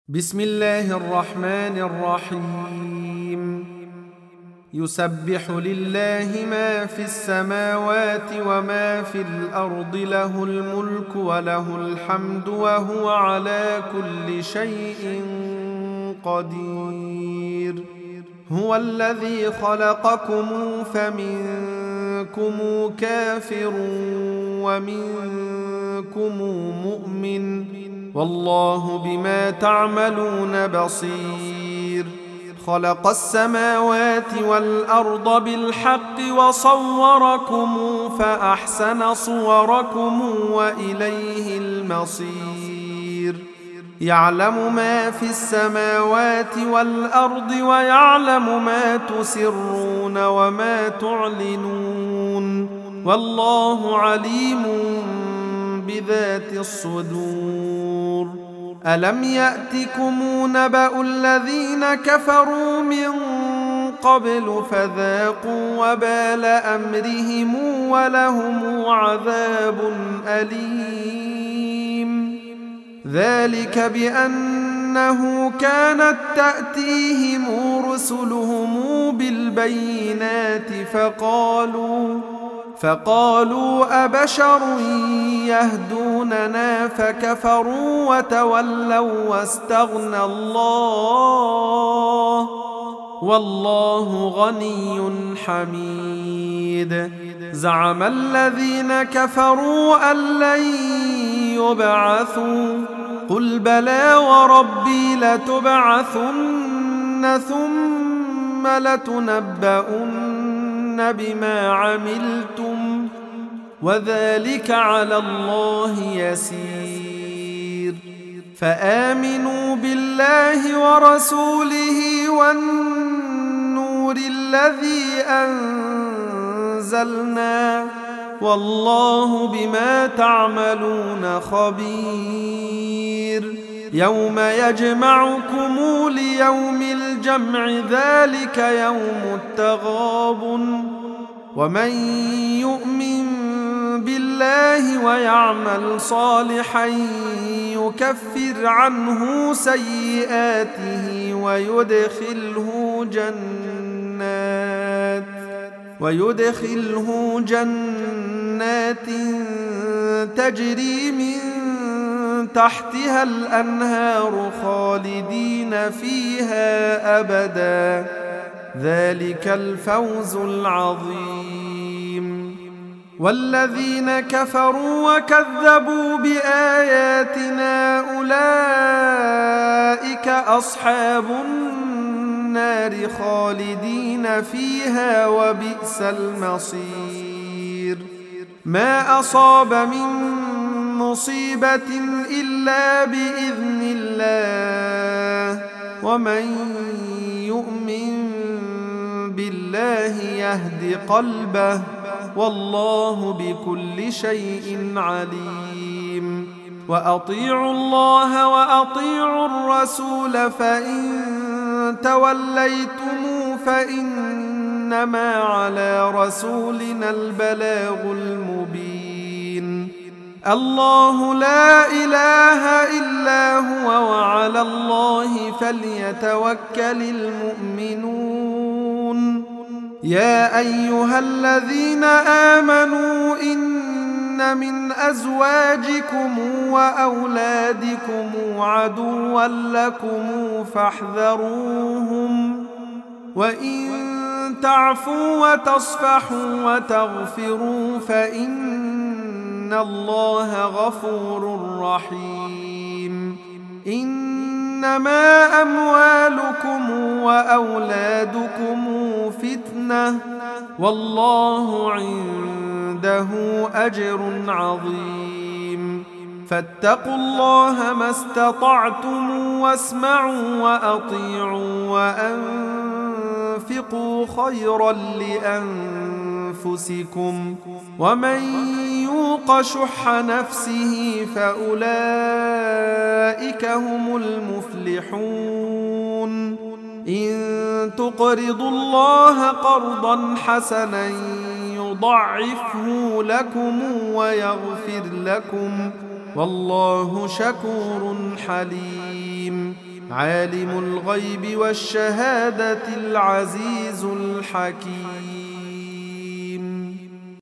بسم الله الرحمن الرحيم. يسبح لله ما في السماوات وما في الأرض، له الملك وله الحمد وهو على كل شيء قدير. هو الذي خلقكم فمنكم كافر ومنكم مؤمن، والله بما تعملون بصير. خلق السماوات والأرض بالحق وصوركم فأحسن صوركم وإليه المصير. يعلم ما في السماوات والأرض ويعلم ما تسرون وما تعلنون، والله عليم بذات الصدور. ألم يأتكم نبأ الذين كفروا من قبل فذاقوا وبال أمرهم ولهم عذاب أليم. ذلك بأنه كانت تأتيهم رسلهم بالبينات فقالوا أبشر يهدوننا فكفروا وتولوا واستغنى الله، والله غني حميد. زعم الذين كفروا أن لن يبعثوا، قل بلى وربي لتبعثن ثم لتنبؤن بما عملتم وذلك على الله يسير. فآمنوا بالله ورسوله والنور الذي أنزلنا، والله بما تعملون خبير. يوم يجمعكم ليوم الجمع، ذلك يوم التغابن. ومن يؤمن بالله ويعمل صالحا يكفر عنه سيئاته ويدخله جنات تجري من تحتها الأنهار خالدين فيها أبدا، ذلك الفوز العظيم. والذين كفروا وكذبوا بآياتنا أولئك أصحاب النار خالدين فيها وبئس المصير. ما أصاب من مصيبة إلا بإذن الله، ومن يؤمن بالله يهد قلبه، والله بكل شيء عليم. وأطيعوا الله وأطيعوا الرسول، فإن توليتم فإنما على رسولنا البلاغ المبين. الله لا إله إلا هو، وعلى الله فليتوكل المؤمنون. يا أيها الذين آمنوا إن من أزواجكم وأولادكم عدوا لكم فاحذروهم، وإن تعفوا وتصفحوا وتغفروا فإن الله غفور رحيم. إنما أموالكم وأولادكم فتنة، والله عنده أجر عظيم. فاتقوا الله ما استطعتم واسمعوا وأطيعوا وأنفقوا خيرا لأنفسكم، ومن يوق شح نفسه فأولئك هم المفلحون. إن تقرضوا الله قرضا حسنا يضعفه لكم ويغفر لكم، والله شكور حليم. عالم الغيب والشهادة العزيز الحكيم.